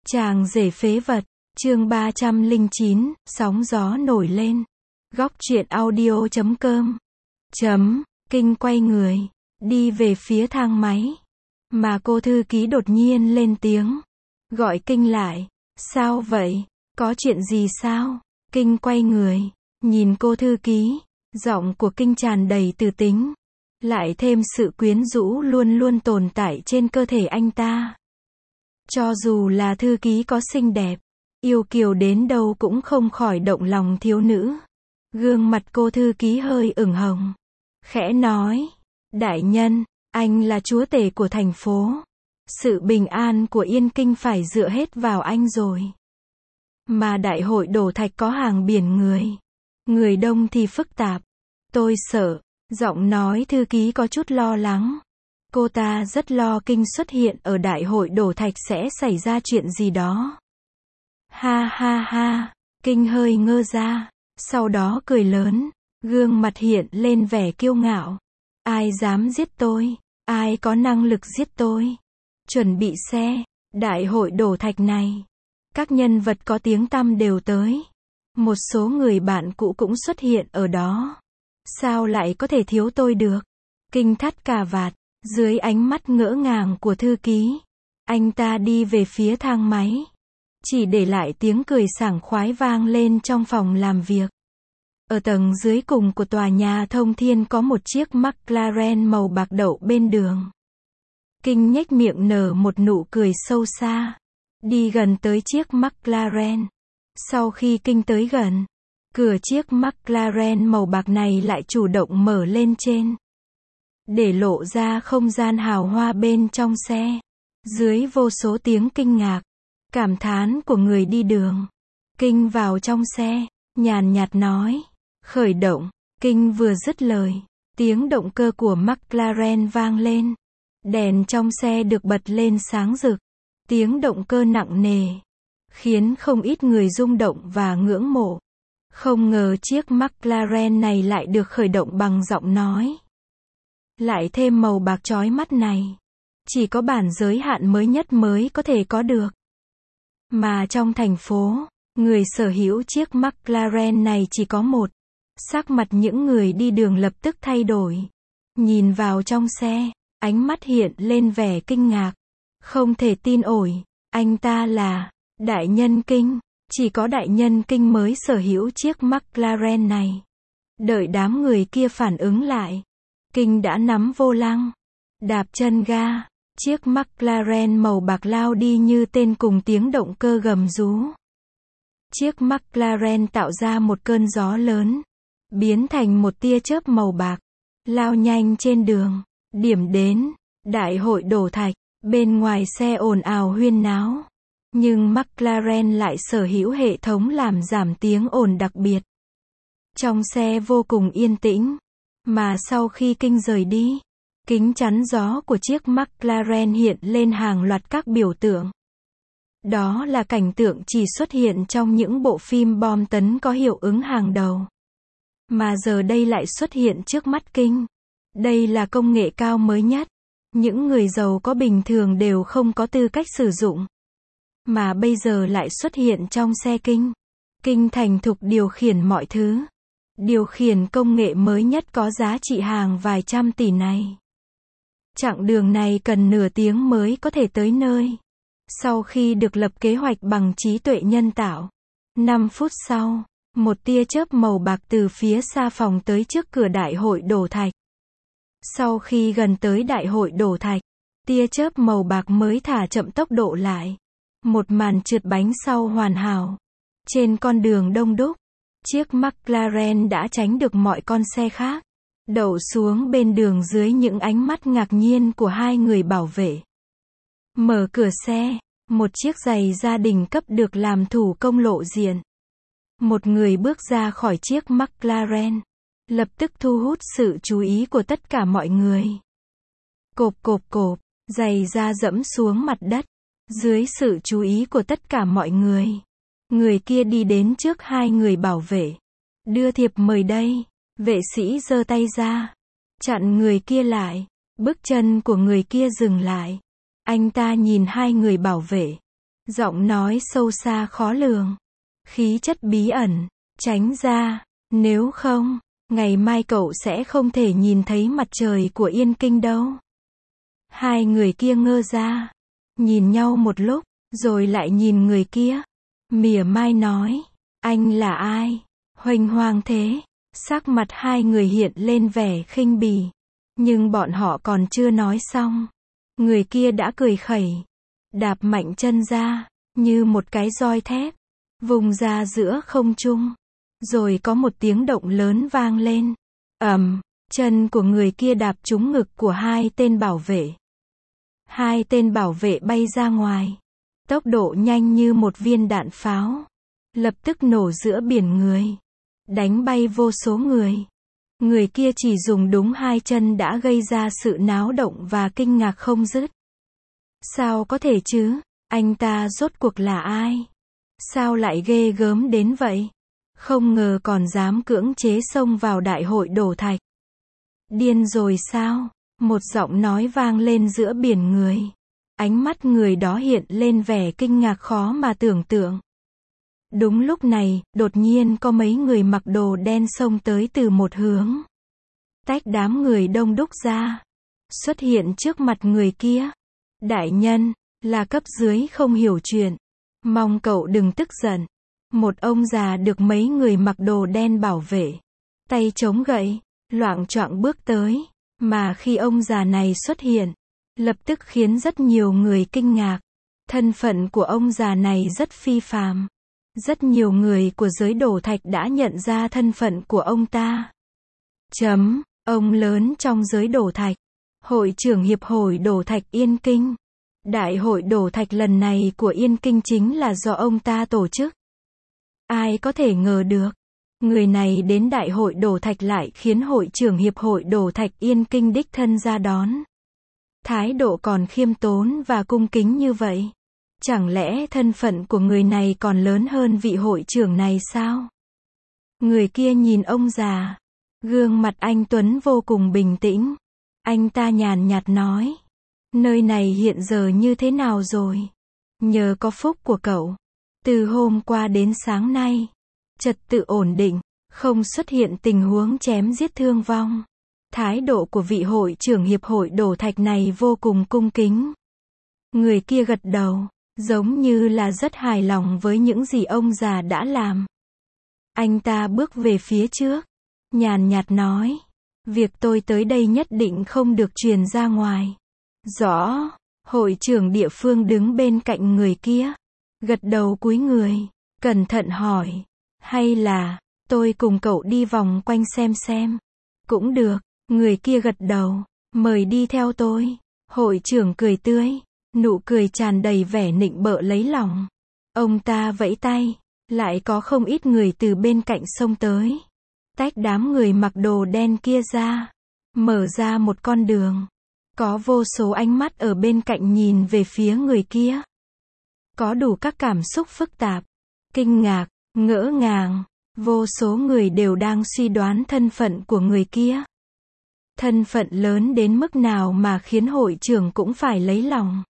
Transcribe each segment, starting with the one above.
Chàng rể phế vật, chương 309, sóng gió nổi lên. Góc truyện audio.com. Kinh quay người, đi về phía thang máy. Mà cô thư ký đột nhiên lên tiếng. Gọi Kinh lại. Sao vậy? Có chuyện gì sao? Kinh quay người, nhìn cô thư ký. Giọng của Kinh tràn đầy từ tính. Lại thêm sự quyến rũ luôn luôn tồn tại trên cơ thể anh ta. Cho dù là thư ký có xinh đẹp, yêu kiều đến đâu cũng không khỏi động lòng thiếu nữ. Gương mặt cô thư ký hơi ửng hồng. Khẽ nói, đại nhân, anh là chúa tể của thành phố. Sự bình an của Yên Kinh phải dựa hết vào anh rồi. Mà đại hội đổ thạch có hàng biển người. Người đông thì phức tạp. Tôi sợ, giọng nói thư ký có chút lo lắng. Cô ta rất lo Kinh xuất hiện ở đại hội đổ thạch sẽ xảy ra chuyện gì đó. Ha ha ha, Kinh hơi ngơ ra, sau đó cười lớn, gương mặt hiện lên vẻ kiêu ngạo. Ai dám giết tôi? Ai có năng lực giết tôi? Chuẩn bị xe, đại hội đổ thạch này. Các nhân vật có tiếng tăm đều tới. Một số người bạn cũ cũng xuất hiện ở đó. Sao lại có thể thiếu tôi được? Kinh thắt cà vạt. Dưới ánh mắt ngỡ ngàng của thư ký, anh ta đi về phía thang máy. Chỉ để lại tiếng cười sảng khoái vang lên trong phòng làm việc. Ở tầng dưới cùng của tòa nhà Thông Thiên có một chiếc McLaren màu bạc đậu bên đường. Kinh nhếch miệng nở một nụ cười sâu xa. Đi gần tới chiếc McLaren. Sau khi Kinh tới gần, cửa chiếc McLaren màu bạc này lại chủ động mở lên trên. Để lộ ra không gian hào hoa bên trong xe. Dưới vô số tiếng kinh ngạc, cảm thán của người đi đường. Kinh vào trong xe, nhàn nhạt nói. Khởi động. Kinh vừa dứt lời, tiếng động cơ của McLaren vang lên. Đèn trong xe được bật lên sáng rực. Tiếng động cơ nặng nề, khiến không ít người rung động và ngưỡng mộ. Không ngờ chiếc McLaren này lại được khởi động bằng giọng nói. Lại thêm màu bạc chói mắt này. Chỉ có bản giới hạn mới nhất mới có thể có được. Mà trong thành phố, người sở hữu chiếc McLaren này chỉ có một. Sắc mặt những người đi đường lập tức thay đổi. Nhìn vào trong xe, ánh mắt hiện lên vẻ kinh ngạc. Không thể tin nổi, anh ta là đại nhân Kinh. Chỉ có đại nhân Kinh mới sở hữu chiếc McLaren này. Đợi đám người kia phản ứng lại, Kinh đã nắm vô lăng, đạp chân ga, chiếc McLaren màu bạc lao đi như tên cùng tiếng động cơ gầm rú. Chiếc McLaren tạo ra một cơn gió lớn, biến thành một tia chớp màu bạc, lao nhanh trên đường. Điểm đến, đại hội đổ thạch, bên ngoài xe ồn ào huyên náo. Nhưng McLaren lại sở hữu hệ thống làm giảm tiếng ồn đặc biệt. Trong xe vô cùng yên tĩnh. Mà sau khi Kinh rời đi, kính chắn gió của chiếc McLaren hiện lên hàng loạt các biểu tượng. Đó là cảnh tượng chỉ xuất hiện trong những bộ phim bom tấn có hiệu ứng hàng đầu. Mà giờ đây lại xuất hiện trước mắt Kinh. Đây là công nghệ cao mới nhất. Những người giàu có bình thường đều không có tư cách sử dụng. Mà bây giờ lại xuất hiện trong xe Kinh. Kinh thành thục điều khiển mọi thứ. Điều khiển công nghệ mới nhất có giá trị hàng vài trăm tỷ này. Chặng đường này cần nửa tiếng mới có thể tới nơi. Sau khi được lập kế hoạch bằng trí tuệ nhân tạo. 5 phút sau, một tia chớp màu bạc từ phía xa phóng tới trước cửa đại hội đổ thạch. Sau khi gần tới đại hội đổ thạch, tia chớp màu bạc mới thả chậm tốc độ lại. Một màn trượt bánh sau hoàn hảo. Trên con đường đông đúc, chiếc McLaren đã tránh được mọi con xe khác. Đậu xuống bên đường dưới những ánh mắt ngạc nhiên của hai người bảo vệ. Mở cửa xe, một chiếc giày gia đình cấp được làm thủ công lộ diện. Một người bước ra khỏi chiếc McLaren, lập tức thu hút sự chú ý của tất cả mọi người. Cộp cộp cộp, giày da dẫm xuống mặt đất. Dưới sự chú ý của tất cả mọi người, người kia đi đến trước hai người bảo vệ. Đưa thiệp mời đây. Vệ sĩ giơ tay ra, chặn người kia lại. Bước chân của người kia dừng lại. Anh ta nhìn hai người bảo vệ, Giọng nói sâu xa khó lường. Khí chất bí ẩn. Tránh ra. Nếu không, ngày mai cậu sẽ không thể nhìn thấy mặt trời của Yên Kinh đâu. Hai người kia ngơ ra. Nhìn nhau một lúc, rồi lại nhìn người kia. Mỉa mai nói. Anh là ai? Huênh hoang thế. Sắc mặt hai người hiện lên vẻ khinh bỉ. Nhưng bọn họ còn chưa nói xong. Người kia đã cười khẩy. Đạp mạnh chân ra, như một cái roi thép. Vùng ra giữa không trung. Rồi có một tiếng động lớn vang lên. Ầm, chân của người kia đạp trúng ngực của hai tên bảo vệ. Hai tên bảo vệ bay ra ngoài. Tốc độ nhanh như một viên đạn pháo. Lập tức nổ giữa biển người. Đánh bay vô số người. Người kia chỉ dùng đúng hai chân đã gây ra sự náo động và kinh ngạc không dứt. Sao có thể chứ? Anh ta rốt cuộc là ai? Sao lại ghê gớm đến vậy? Không ngờ còn dám cưỡng chế xông vào đại hội đổ thạch. Điên rồi sao? Một giọng nói vang lên giữa biển người. Ánh mắt người đó hiện lên vẻ kinh ngạc khó mà tưởng tượng. Đúng lúc này, đột nhiên có mấy người mặc đồ đen xông tới từ một hướng. Tách đám người đông đúc ra. Xuất hiện trước mặt người kia. Đại nhân, là cấp dưới không hiểu chuyện. Mong cậu đừng tức giận. Một ông già được mấy người mặc đồ đen bảo vệ. Tay chống gậy, loạng choạng bước tới. Mà khi ông già này xuất hiện, lập tức khiến rất nhiều người kinh ngạc. Thân phận của ông già này rất phi phàm. Rất nhiều người của giới đổ thạch đã nhận ra thân phận của ông ta. Ông lớn trong giới đổ thạch. Hội trưởng Hiệp hội Đổ thạch Yên Kinh. Đại hội đổ thạch lần này của Yên Kinh chính là do ông ta tổ chức. Ai có thể ngờ được. Người này đến đại hội đổ thạch lại khiến hội trưởng Hiệp hội Đổ thạch Yên Kinh đích thân ra đón. Thái độ còn khiêm tốn và cung kính như vậy. Chẳng lẽ thân phận của người này còn lớn hơn vị hội trưởng này sao? Người kia nhìn ông già. Gương mặt anh Tuấn vô cùng bình tĩnh. Anh ta nhàn nhạt nói. Nơi này hiện giờ như thế nào rồi? Nhờ có phúc của cậu. Từ hôm qua đến sáng nay. Trật tự ổn định. Không xuất hiện tình huống chém giết thương vong. Thái độ của vị hội trưởng Hiệp hội Đổ thạch này vô cùng cung kính. Người kia gật đầu. Giống như là rất hài lòng với những gì ông già đã làm. Anh ta bước về phía trước. Nhàn nhạt nói. Việc tôi tới đây nhất định không được truyền ra ngoài. Rõ. Hội trưởng địa phương đứng bên cạnh người kia. Gật đầu cúi người. Cẩn thận hỏi. Hay là, tôi cùng cậu đi vòng quanh xem. Cũng được. Người kia gật đầu. Mời đi theo tôi. Hội trưởng cười tươi. Nụ cười tràn đầy vẻ nịnh bợ lấy lòng. Ông ta vẫy tay. Lại có không ít người từ bên cạnh xông tới. Tách đám người mặc đồ đen kia ra. Mở ra một con đường. Có vô số ánh mắt ở bên cạnh nhìn về phía người kia. Có đủ các cảm xúc phức tạp. Kinh ngạc, ngỡ ngàng. Vô số người đều đang suy đoán thân phận của người kia. Thân phận lớn đến mức nào mà khiến hội trưởng cũng phải lấy lòng.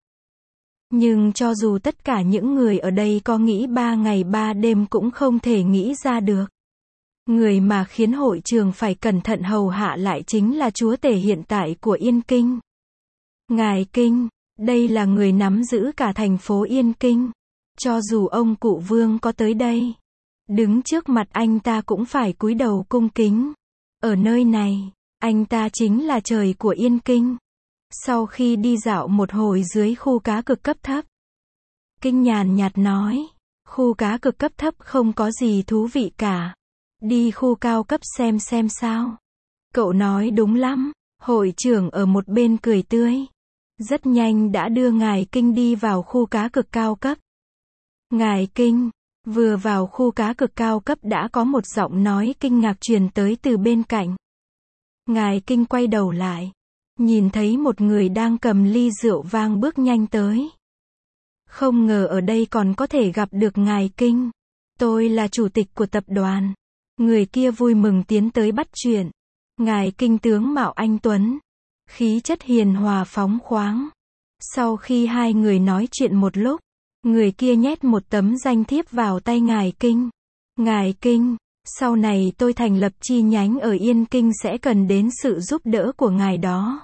Nhưng cho dù tất cả những người ở đây có nghĩ 3 ngày 3 đêm cũng không thể nghĩ ra được. Người mà khiến hội trưởng phải cẩn thận hầu hạ lại chính là chúa tể hiện tại của Yên Kinh. Ngài Kinh, đây là người nắm giữ cả thành phố Yên Kinh. Cho dù ông cụ Vương có tới đây, đứng trước mặt anh ta cũng phải cúi đầu cung kính. Ở nơi này, anh ta chính là trời của Yên Kinh. Sau khi đi dạo một hồi dưới khu cá cực cấp thấp, Kinh nhàn nhạt nói, khu cá cực cấp thấp không có gì thú vị cả. Đi khu cao cấp xem sao. Cậu nói đúng lắm. Hội trưởng ở một bên cười tươi. Rất nhanh đã đưa ngài Kinh đi vào khu cá cực cao cấp. Ngài Kinh, vừa vào khu cá cực cao cấp đã có một giọng nói kinh ngạc truyền tới từ bên cạnh. Ngài Kinh quay đầu lại. Nhìn thấy một người đang cầm ly rượu vang bước nhanh tới. Không ngờ ở đây còn có thể gặp được ngài Kinh. Tôi là chủ tịch của tập đoàn. Người kia vui mừng tiến tới bắt chuyện. Ngài Kinh tướng mạo anh tuấn. Khí chất hiền hòa phóng khoáng. Sau khi hai người nói chuyện một lúc, Người kia nhét một tấm danh thiếp vào tay Ngài Kinh. Ngài Kinh, sau này tôi thành lập chi nhánh ở Yên Kinh sẽ cần đến sự giúp đỡ của ngài đó.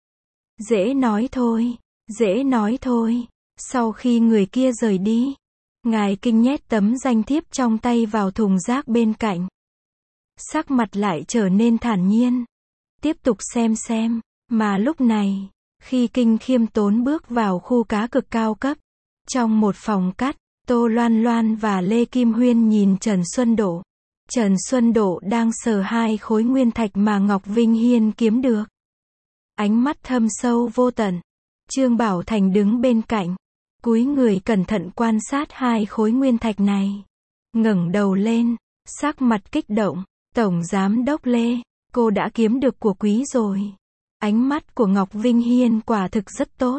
Dễ nói thôi, dễ nói thôi. Sau khi người kia rời đi, Ngài Kinh nhét tấm danh thiếp trong tay vào thùng rác bên cạnh. Sắc mặt lại trở nên thản nhiên. Tiếp tục xem. Mà lúc này, khi Kinh khiêm tốn bước vào khu cá cực cao cấp, trong một phòng cắt, Tô Loan Loan và Lê Kim Huyên nhìn Trần Xuân Độ. Trần Xuân Độ đang sờ 2 khối nguyên thạch mà Ngọc Vinh Hiên kiếm được. Ánh mắt thâm sâu vô tận. Trương Bảo Thành đứng bên cạnh, cúi người cẩn thận quan sát 2 khối nguyên thạch này. Ngẩng đầu lên, sắc mặt kích động. Tổng Giám đốc Lê, cô đã kiếm được của quý rồi. Ánh mắt của Ngọc Vinh Hiên quả thực rất tốt.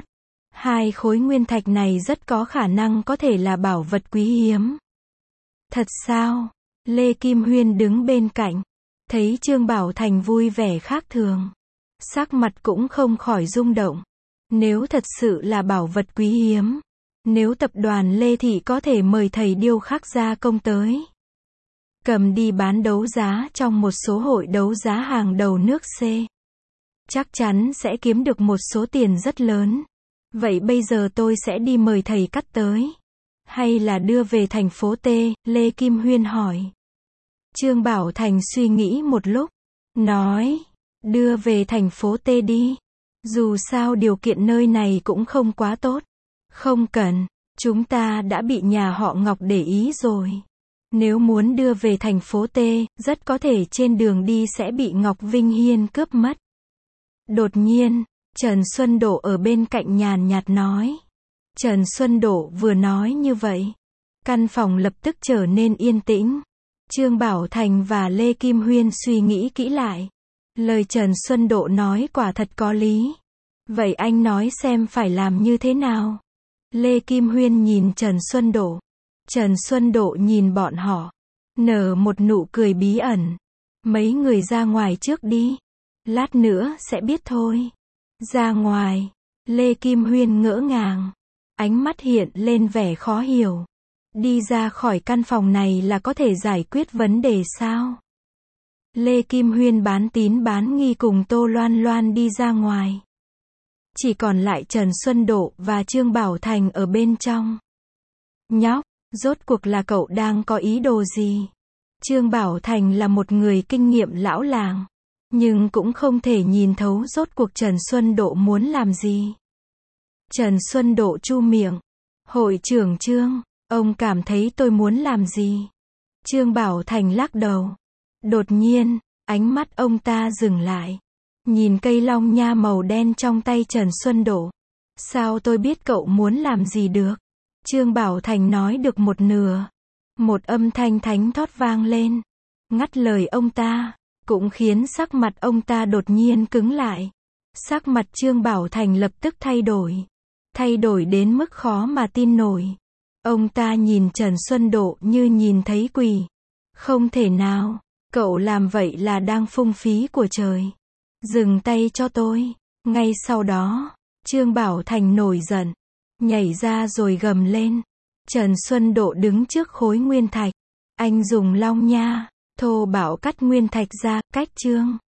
2 khối nguyên thạch này rất có khả năng có thể là bảo vật quý hiếm. Thật sao? Lê Kim Huyên đứng bên cạnh, thấy Trương Bảo Thành vui vẻ khác thường. Sắc mặt cũng không khỏi rung động. Nếu thật sự là bảo vật quý hiếm, nếu tập đoàn Lê Thị có thể mời thầy điêu khắc gia công tới, cầm đi bán đấu giá trong một số hội đấu giá hàng đầu nước C, chắc chắn sẽ kiếm được một số tiền rất lớn. Vậy bây giờ tôi sẽ đi mời thầy cắt tới, hay là đưa về thành phố T? Lê Kim Huyên hỏi. Trương Bảo Thành suy nghĩ một lúc, nói, đưa về thành phố T đi. Dù sao điều kiện nơi này cũng không quá tốt. Không cần, chúng ta đã bị nhà họ Ngọc để ý rồi. Nếu muốn đưa về thành phố T, rất có thể trên đường đi sẽ bị Ngọc Vinh Hiên cướp mất. Đột nhiên, Trần Xuân Độ ở bên cạnh nhàn nhạt nói. Trần Xuân Độ vừa nói như vậy, căn phòng lập tức trở nên yên tĩnh. Trương Bảo Thành và Lê Kim Huyên suy nghĩ kỹ lại. Lời Trần Xuân Độ nói quả thật có lý. Vậy anh nói xem phải làm như thế nào? Lê Kim Huyên nhìn Trần Xuân Độ. Trần Xuân Độ nhìn bọn họ, nở một nụ cười bí ẩn. Mấy người ra ngoài trước đi. Lát nữa sẽ biết thôi. Ra ngoài. Lê Kim Huyên ngỡ ngàng. Ánh mắt hiện lên vẻ khó hiểu. Đi ra khỏi căn phòng này là có thể giải quyết vấn đề sao? Lê Kim Huyên bán tín bán nghi cùng Tô Loan Loan đi ra ngoài. Chỉ còn lại Trần Xuân Độ và Trương Bảo Thành ở bên trong. Nhóc, rốt cuộc là cậu đang có ý đồ gì? Trương Bảo Thành là một người kinh nghiệm lão làng, nhưng cũng không thể nhìn thấu rốt cuộc Trần Xuân Độ muốn làm gì. Trần Xuân Độ chu miệng. Hội trưởng Trương, ông cảm thấy tôi muốn làm gì? Trương Bảo Thành lắc đầu. Đột nhiên, ánh mắt ông ta dừng lại. Nhìn cây long nha màu đen trong tay Trần Xuân Độ. Sao tôi biết cậu muốn làm gì được? Trương Bảo Thành nói được một nửa. Một âm thanh thánh thót vang lên, ngắt lời ông ta, cũng khiến sắc mặt ông ta đột nhiên cứng lại. Sắc mặt Trương Bảo Thành lập tức thay đổi đến mức khó mà tin nổi. Ông ta nhìn Trần Xuân Độ như nhìn thấy quỷ. Không thể nào, cậu làm vậy là đang phung phí của trời. Dừng tay cho tôi. Ngay sau đó, Trương Bảo Thành nổi giận, nhảy ra rồi gầm lên. Trần Xuân Độ đứng trước khối nguyên thạch. Anh dùng long nha thô bạo cắt nguyên thạch ra, cách Trương